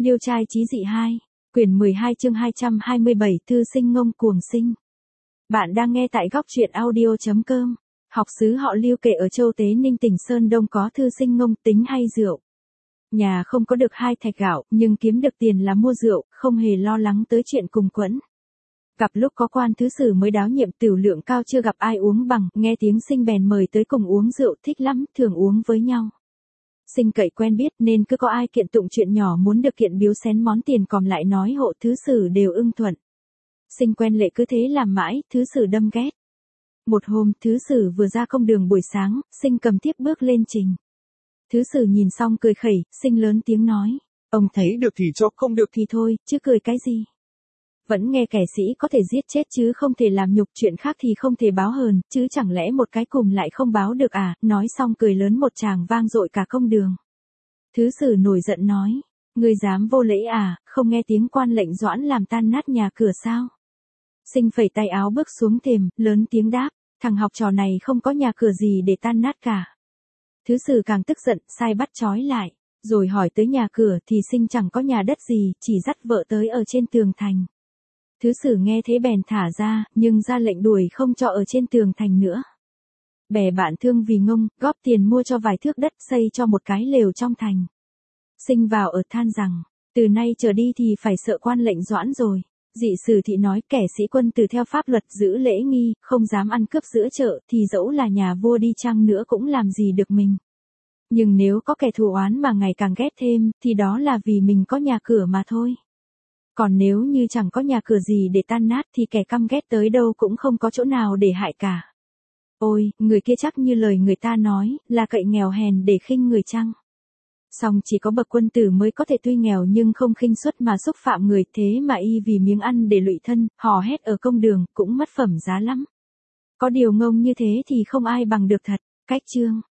Liêu trai chí dị 2, quyển 12 chương 227 thư sinh ngông cuồng sinh. Bạn đang nghe tại góc truyện audio.com. Học xứ họ Liêu kể ở Châu Tế Ninh tỉnh Sơn Đông có thư sinh ngông tính hay rượu. Nhà không có được 2 thạch gạo nhưng kiếm được tiền là mua rượu, không hề lo lắng tới chuyện cùng quẫn. Gặp lúc có quan thứ sử mới đáo nhiệm tửu lượng cao chưa gặp ai uống bằng, nghe tiếng sinh bèn mời tới cùng uống rượu thích lắm, thường uống với nhau. Sinh cậy quen biết nên cứ có ai kiện tụng chuyện nhỏ muốn được kiện biếu xén món tiền còn lại nói hộ thứ sử đều ưng thuận. Sinh quen lệ cứ thế làm mãi, thứ sử đâm ghét. Một hôm, thứ sử vừa ra công đường buổi sáng, sinh cầm thiếp bước lên trình. Thứ sử nhìn xong cười khẩy, sinh lớn tiếng nói. Ông thấy được thì cho, không được thì thôi, chứ cười cái gì. Vẫn nghe kẻ sĩ có thể giết chết chứ không thể làm nhục, chuyện khác thì không thể báo hờn, chứ chẳng lẽ một cái cùm lại không báo được à, nói xong cười lớn một tràng vang dội cả công đường. Thứ sử nổi giận nói, ngươi dám vô lễ à, không nghe tiếng quan lệnh doãn làm tan nát nhà cửa sao? Sinh phẩy tay áo bước xuống thềm, lớn tiếng đáp, thằng học trò này không có nhà cửa gì để tan nát cả. Thứ sử càng tức giận, sai bắt trói lại, rồi hỏi tới nhà cửa thì sinh chẳng có nhà đất gì, chỉ dắt vợ tới ở trên tường thành. Thứ sử nghe thế bèn thả ra, nhưng ra lệnh đuổi không cho ở trên tường thành nữa. Bè bạn thương vì ngông, góp tiền mua cho vài thước đất xây cho một cái lều trong thành. Sinh vào ở than rằng, từ nay trở đi thì phải sợ quan lệnh doãn rồi. Dị sử thị nói kẻ sĩ quân từ theo pháp luật giữ lễ nghi, không dám ăn cướp giữa chợ thì dẫu là nhà vua đi chăng nữa cũng làm gì được mình. Nhưng nếu có kẻ thù oán mà ngày càng ghét thêm, thì đó là vì mình có nhà cửa mà thôi. Còn nếu như chẳng có nhà cửa gì để tan nát thì kẻ căm ghét tới đâu cũng không có chỗ nào để hại cả. Ôi, người kia chắc như lời người ta nói, là cậy nghèo hèn để khinh người chăng? Song chỉ có bậc quân tử mới có thể tuy nghèo nhưng không khinh suất mà xúc phạm người, thế mà y vì miếng ăn để lụy thân, hò hét ở công đường, cũng mất phẩm giá lắm. Có điều ngông như thế thì không ai bằng được thật. Cách chương